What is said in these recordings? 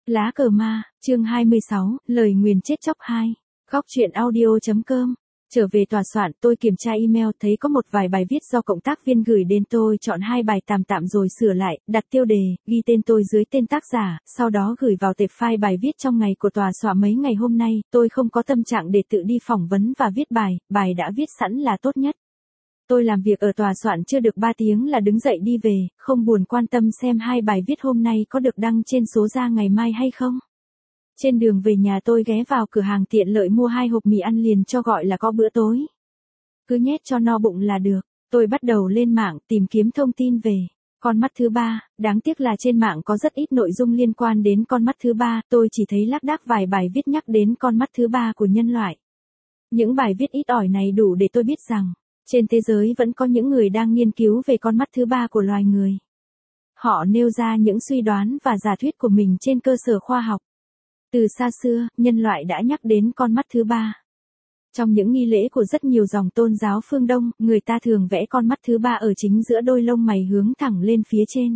Lá cờ ma, chương 26, lời nguyền chết chóc 2. Góc truyện audio.com. Trở về tòa soạn, tôi kiểm tra email thấy có một vài bài viết do cộng tác viên gửi đến tôi, chọn 2 bài tạm tạm rồi sửa lại, đặt tiêu đề, ghi tên tôi dưới tên tác giả, sau đó gửi vào tệp file bài viết trong ngày của tòa soạn mấy ngày hôm nay. Tôi không có tâm trạng để tự đi phỏng vấn và viết bài đã viết sẵn là tốt nhất. Tôi làm việc ở tòa soạn chưa được 3 tiếng là đứng dậy đi về, không buồn quan tâm xem 2 bài viết hôm nay có được đăng trên số ra ngày mai hay không. Trên đường về nhà tôi ghé vào cửa hàng tiện lợi mua 2 hộp mì ăn liền cho gọi là có bữa tối. Cứ nhét cho no bụng là được. Tôi bắt đầu lên mạng tìm kiếm thông tin về con mắt thứ ba, đáng tiếc là trên mạng có rất ít nội dung liên quan đến con mắt thứ ba, tôi chỉ thấy lác đác vài bài viết nhắc đến con mắt thứ ba của nhân loại. Những bài viết ít ỏi này đủ để tôi biết rằng trên thế giới vẫn có những người đang nghiên cứu về con mắt thứ ba của loài người. Họ nêu ra những suy đoán và giả thuyết của mình trên cơ sở khoa học. Từ xa xưa, nhân loại đã nhắc đến con mắt thứ ba. Trong những nghi lễ của rất nhiều dòng tôn giáo phương Đông, người ta thường vẽ con mắt thứ ba ở chính giữa đôi lông mày hướng thẳng lên phía trên.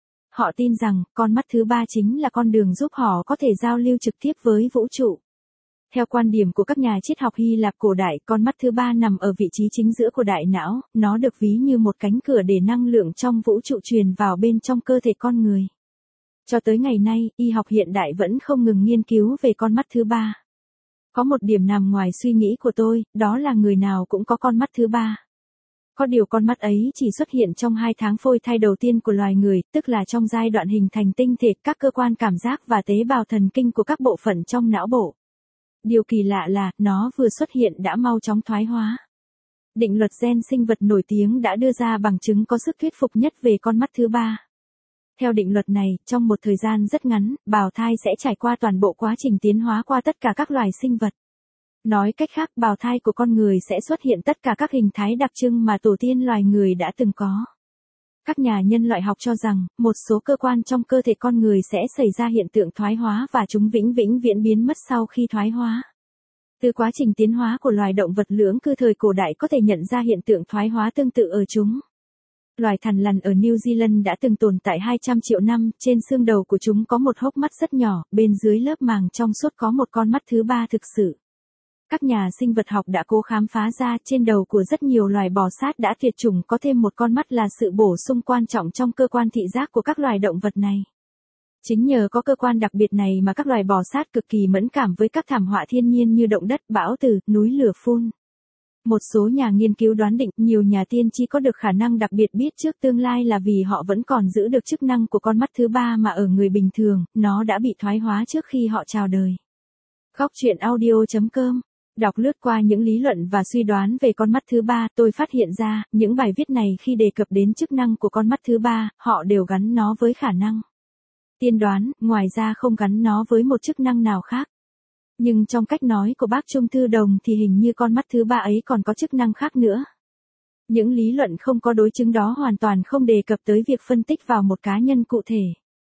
Họ tin rằng, con mắt thứ ba chính là con đường giúp họ có thể giao lưu trực tiếp với vũ trụ. Theo quan điểm của các nhà triết học Hy Lạp cổ đại, con mắt thứ ba nằm ở vị trí chính giữa của đại não, nó được ví như một cánh cửa để năng lượng trong vũ trụ truyền vào bên trong cơ thể con người. Cho tới ngày nay, y học hiện đại vẫn không ngừng nghiên cứu về con mắt thứ ba. Có một điểm nằm ngoài suy nghĩ của tôi, đó là người nào cũng có con mắt thứ ba. Có điều con mắt ấy chỉ xuất hiện trong 2 tháng phôi thai đầu tiên của loài người, tức là trong giai đoạn hình thành tinh thể, các cơ quan cảm giác và tế bào thần kinh của các bộ phận trong não bộ. Điều kỳ lạ là, nó vừa xuất hiện đã mau chóng thoái hóa. Định luật gen sinh vật nổi tiếng đã đưa ra bằng chứng có sức thuyết phục nhất về con mắt thứ ba. Theo định luật này, trong một thời gian rất ngắn, bào thai sẽ trải qua toàn bộ quá trình tiến hóa qua tất cả các loài sinh vật. Nói cách khác, bào thai của con người sẽ xuất hiện tất cả các hình thái đặc trưng mà tổ tiên loài người đã từng có. Các nhà nhân loại học cho rằng, một số cơ quan trong cơ thể con người sẽ xảy ra hiện tượng thoái hóa và chúng vĩnh viễn biến mất sau khi thoái hóa. Từ quá trình tiến hóa của loài động vật lưỡng cư thời cổ đại có thể nhận ra hiện tượng thoái hóa tương tự ở chúng. Loài thằn lằn ở New Zealand đã từng tồn tại 200 triệu năm, trên xương đầu của chúng có một hốc mắt rất nhỏ, bên dưới lớp màng trong suốt có một con mắt thứ ba thực sự. Các nhà sinh vật học đã cố khám phá ra trên đầu của rất nhiều loài bò sát đã tuyệt chủng có thêm một con mắt là sự bổ sung quan trọng trong cơ quan thị giác của các loài động vật này. Chính nhờ có cơ quan đặc biệt này mà các loài bò sát cực kỳ mẫn cảm với các thảm họa thiên nhiên như động đất, bão từ, núi lửa phun. Một số nhà nghiên cứu đoán định nhiều nhà tiên tri có được khả năng đặc biệt biết trước tương lai là vì họ vẫn còn giữ được chức năng của con mắt thứ ba mà ở người bình thường, nó đã bị thoái hóa trước khi họ chào đời. Góc truyện audio.com. Đọc lướt qua những lý luận và suy đoán về con mắt thứ ba, tôi phát hiện ra, những bài viết này khi đề cập đến chức năng của con mắt thứ ba, họ đều gắn nó với khả năng tiên đoán, ngoài ra không gắn nó với một chức năng nào khác. Nhưng trong cách nói của bác Trung Thư Đồng thì hình như con mắt thứ ba ấy còn có chức năng khác nữa. Những lý luận không có đối chứng đó hoàn toàn không đề cập tới việc phân tích vào một cá nhân cụ thể.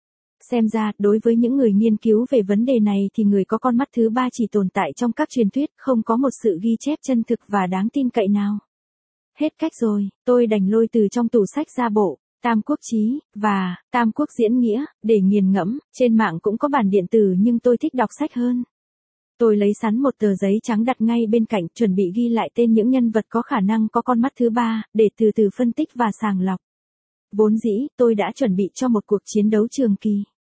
Xem ra, đối với những người nghiên cứu về vấn đề này thì người có con mắt thứ ba chỉ tồn tại trong các truyền thuyết, không có một sự ghi chép chân thực và đáng tin cậy nào. Hết cách rồi, tôi đành lôi từ trong tủ sách ra bộ Tam Quốc Chí và Tam Quốc Diễn Nghĩa để nghiền ngẫm. Trên mạng cũng có bản điện tử nhưng tôi thích đọc sách hơn. Tôi lấy sẵn một tờ giấy trắng đặt ngay bên cạnh, chuẩn bị ghi lại tên những nhân vật có khả năng có con mắt thứ ba, để từ từ phân tích và sàng lọc. Vốn dĩ, tôi đã chuẩn bị cho một cuộc chiến đấu trường kỳ.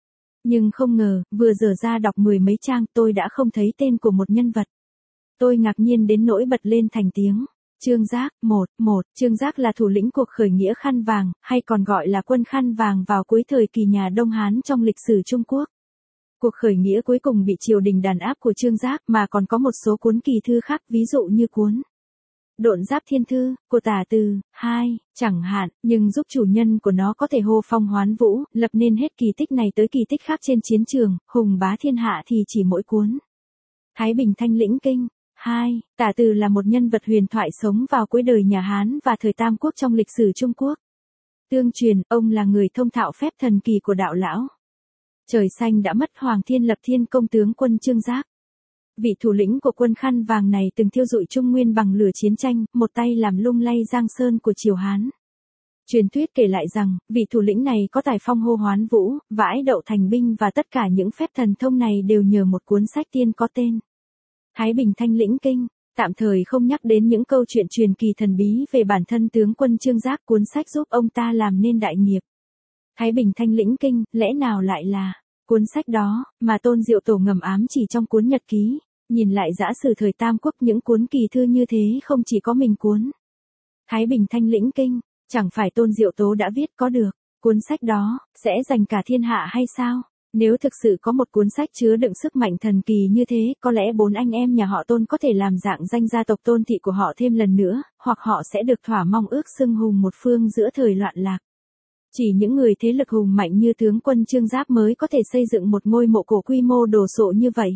Nhưng không ngờ, vừa dở ra đọc 10 mấy trang, tôi đã không thấy tên của một nhân vật. Tôi ngạc nhiên đến nỗi bật lên thành tiếng. Trương Giác, 1. Trương Giác là thủ lĩnh cuộc khởi nghĩa khăn vàng, hay còn gọi là quân khăn vàng vào cuối thời kỳ nhà Đông Hán trong lịch sử Trung Quốc. Cuộc khởi nghĩa cuối cùng bị triều đình đàn áp của Trương Giác, mà còn có một số cuốn kỳ thư khác, ví dụ như cuốn Độn Giáp Thiên Thư của Tả Từ, 2, chẳng hạn, nhưng giúp chủ nhân của nó có thể hô phong hoán vũ, lập nên hết kỳ tích này tới kỳ tích khác trên chiến trường, hùng bá thiên hạ thì chỉ mỗi cuốn Thái Bình Thanh Lĩnh Kinh. 2. Tả Từ là một nhân vật huyền thoại sống vào cuối đời nhà Hán và thời Tam Quốc trong lịch sử Trung Quốc. Tương truyền, ông là người thông thạo phép thần kỳ của đạo lão. Trời xanh đã mất Hoàng Thiên Lập Thiên công tướng quân Trương Giác. Vị thủ lĩnh của quân khăn vàng này từng thiêu rụi Trung Nguyên bằng lửa chiến tranh, một tay làm lung lay giang sơn của triều Hán. Truyền thuyết kể lại rằng, vị thủ lĩnh này có tài phong hô hoán vũ, vãi đậu thành binh và tất cả những phép thần thông này đều nhờ một cuốn sách tiên có tên Thái Bình Thanh Lĩnh Kinh. Tạm thời không nhắc đến những câu chuyện truyền kỳ thần bí về bản thân tướng quân Trương Giác, cuốn sách giúp ông ta làm nên đại nghiệp. Thái Bình Thanh Lĩnh Kinh, lẽ nào lại là cuốn sách đó mà Tôn Diệu Tổ ngầm ám chỉ trong cuốn nhật ký? Nhìn lại giã sử thời Tam Quốc, những cuốn kỳ thư như thế không chỉ có mình cuốn Thái Bình Thanh Lĩnh Kinh, chẳng phải Tôn Diệu Tố đã viết có được cuốn sách đó sẽ dành cả thiên hạ hay sao? Nếu thực sự có một cuốn sách chứa đựng sức mạnh thần kỳ như thế, có lẽ 4 anh em nhà họ Tôn có thể làm dạng danh gia tộc Tôn thị của họ thêm lần nữa, hoặc họ sẽ được thỏa mong ước xưng hùng một phương giữa thời loạn lạc. Chỉ những người thế lực hùng mạnh như tướng quân Trương Giáp mới có thể xây dựng một ngôi mộ cổ quy mô đồ sộ như vậy.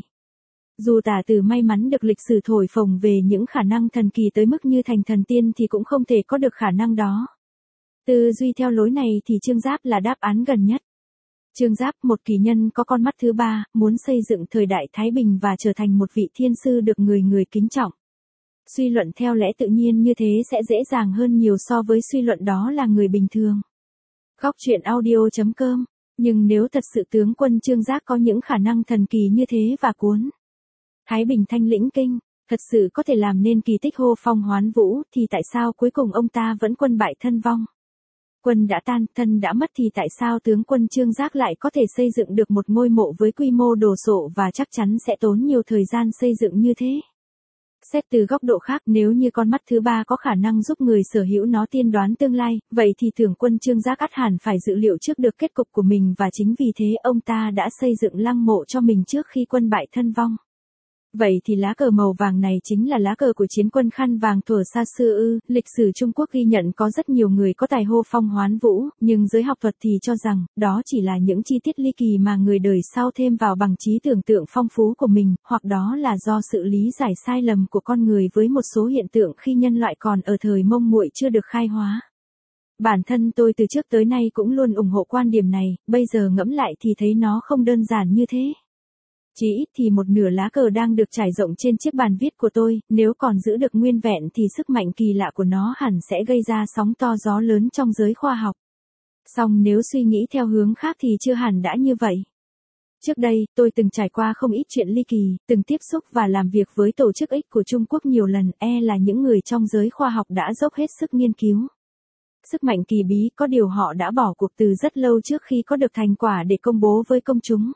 Dù Tả Tử may mắn được lịch sử thổi phồng về những khả năng thần kỳ tới mức như thành thần tiên thì cũng không thể có được khả năng đó. Tư duy theo lối này thì Trương Giáp là đáp án gần nhất. Trương Giáp, một kỳ nhân có con mắt thứ ba, muốn xây dựng thời đại Thái Bình và trở thành một vị thiên sư được người người kính trọng. Suy luận theo lẽ tự nhiên như thế sẽ dễ dàng hơn nhiều so với suy luận đó là người bình thường. Góc truyện audio.com. Nhưng nếu thật sự tướng quân Trương Giác có những khả năng thần kỳ như thế và cuốn Thái Bình Thanh Lĩnh Kinh thật sự có thể làm nên kỳ tích hô phong hoán vũ, thì tại sao cuối cùng ông ta vẫn quân bại thân vong? Quân đã tan, thân đã mất, thì tại sao tướng quân Trương Giác lại có thể xây dựng được một ngôi mộ với quy mô đồ sộ và chắc chắn sẽ tốn nhiều thời gian xây dựng như thế? Xét từ góc độ khác, nếu như con mắt thứ ba có khả năng giúp người sở hữu nó tiên đoán tương lai, vậy thì tướng quân Trương Giác ắt hẳn phải dự liệu trước được kết cục của mình, và chính vì thế ông ta đã xây dựng lăng mộ cho mình trước khi quân bại thân vong. Vậy thì lá cờ màu vàng này chính là lá cờ của chiến quân khăn vàng thuở xa xưa ư? Lịch sử Trung Quốc ghi nhận có rất nhiều người có tài hô phong hoán vũ, nhưng giới học thuật thì cho rằng, đó chỉ là những chi tiết ly kỳ mà người đời sau thêm vào bằng trí tưởng tượng phong phú của mình, hoặc đó là do sự lý giải sai lầm của con người với một số hiện tượng khi nhân loại còn ở thời mông muội chưa được khai hóa. Bản thân tôi từ trước tới nay cũng luôn ủng hộ quan điểm này, bây giờ ngẫm lại thì thấy nó không đơn giản như thế. Chỉ ít thì một nửa lá cờ đang được trải rộng trên chiếc bàn viết của tôi, nếu còn giữ được nguyên vẹn thì sức mạnh kỳ lạ của nó hẳn sẽ gây ra sóng to gió lớn trong giới khoa học. Song nếu suy nghĩ theo hướng khác thì chưa hẳn đã như vậy. Trước đây, tôi từng trải qua không ít chuyện ly kỳ, từng tiếp xúc và làm việc với tổ chức X của Trung Quốc nhiều lần, là những người trong giới khoa học đã dốc hết sức nghiên cứu sức mạnh kỳ bí, có điều họ đã bỏ cuộc từ rất lâu trước khi có được thành quả để công bố với công chúng.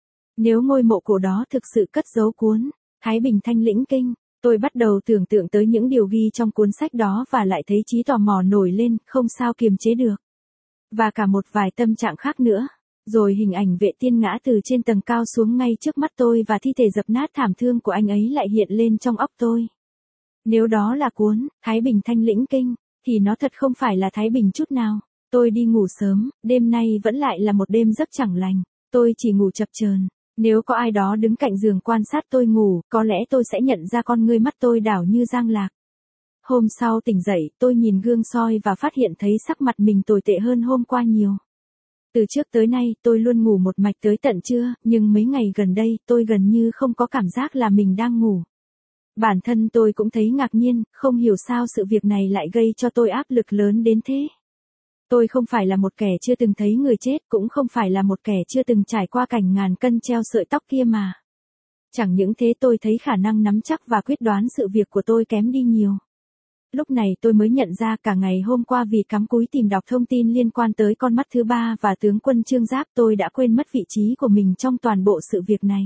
Nếu ngôi mộ cổ đó thực sự cất giấu cuốn Thái Bình Thanh Lĩnh Kinh, tôi bắt đầu tưởng tượng tới những điều ghi trong cuốn sách đó và lại thấy trí tò mò nổi lên, không sao kiềm chế được. Và cả một vài tâm trạng khác nữa. Rồi hình ảnh Vệ Tiên ngã từ trên tầng cao xuống ngay trước mắt tôi và thi thể dập nát thảm thương của anh ấy lại hiện lên trong óc tôi. Nếu đó là cuốn Thái Bình Thanh Lĩnh Kinh, thì nó thật không phải là Thái Bình chút nào. Tôi đi ngủ sớm, đêm nay vẫn lại là một đêm giấc chẳng lành. Tôi chỉ ngủ chập chờn. Nếu có ai đó đứng cạnh giường quan sát tôi ngủ, có lẽ tôi sẽ nhận ra con ngươi mắt tôi đảo như giang lạc. Hôm sau tỉnh dậy, tôi nhìn gương soi và phát hiện thấy sắc mặt mình tồi tệ hơn hôm qua nhiều. Từ trước tới nay, tôi luôn ngủ một mạch tới tận trưa, nhưng mấy ngày gần đây, tôi gần như không có cảm giác là mình đang ngủ. Bản thân tôi cũng thấy ngạc nhiên, không hiểu sao sự việc này lại gây cho tôi áp lực lớn đến thế. Tôi không phải là một kẻ chưa từng thấy người chết, cũng không phải là một kẻ chưa từng trải qua cảnh ngàn cân treo sợi tóc kia mà. Chẳng những thế, tôi thấy khả năng nắm chắc và quyết đoán sự việc của tôi kém đi nhiều. Lúc này tôi mới nhận ra cả ngày hôm qua vì cắm cúi tìm đọc thông tin liên quan tới con mắt thứ ba và tướng quân Trương Giáp, tôi đã quên mất vị trí của mình trong toàn bộ sự việc này.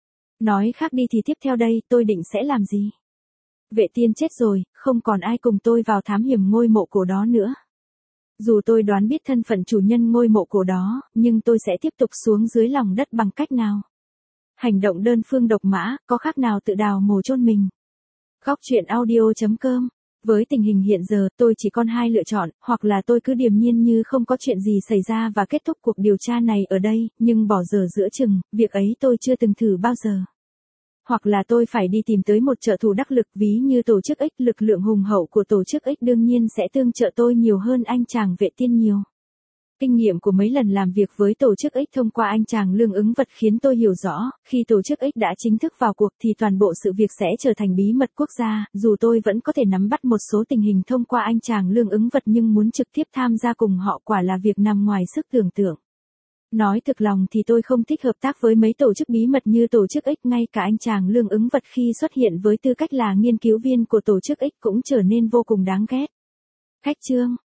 Nói khác đi thì tiếp theo đây tôi định sẽ làm gì? Vệ Tiên chết rồi, không còn ai cùng tôi vào thám hiểm ngôi mộ cổ đó nữa. Dù tôi đoán biết thân phận chủ nhân ngôi mộ cổ đó, nhưng tôi sẽ tiếp tục xuống dưới lòng đất bằng cách nào? Hành động đơn phương độc mã, có khác nào tự đào mồ chôn mình? Góc truyện audio.com. Với tình hình hiện giờ, tôi chỉ còn hai lựa chọn, hoặc là tôi cứ điềm nhiên như không có chuyện gì xảy ra và kết thúc cuộc điều tra này ở đây, nhưng bỏ dở giữa chừng, việc ấy tôi chưa từng thử bao giờ. Hoặc là tôi phải đi tìm tới một trợ thủ đắc lực, ví như tổ chức X, lực lượng hùng hậu của tổ chức X đương nhiên sẽ tương trợ tôi nhiều hơn anh chàng Vệ Tiên nhiều. kinh nghiệm của mấy lần làm việc với tổ chức X thông qua anh chàng lương ứng vật khiến tôi hiểu rõ, khi tổ chức X đã chính thức vào cuộc thì toàn bộ sự việc sẽ trở thành bí mật quốc gia, dù tôi vẫn có thể nắm bắt một số tình hình thông qua anh chàng lương ứng vật nhưng muốn trực tiếp tham gia cùng họ quả là việc nằm ngoài sức tưởng tượng. Nói thực lòng thì tôi không thích hợp tác với mấy tổ chức bí mật như tổ chức X, ngay cả anh chàng lương ứng vật khi xuất hiện với tư cách là nghiên cứu viên của tổ chức X cũng trở nên vô cùng đáng ghét. Khách chương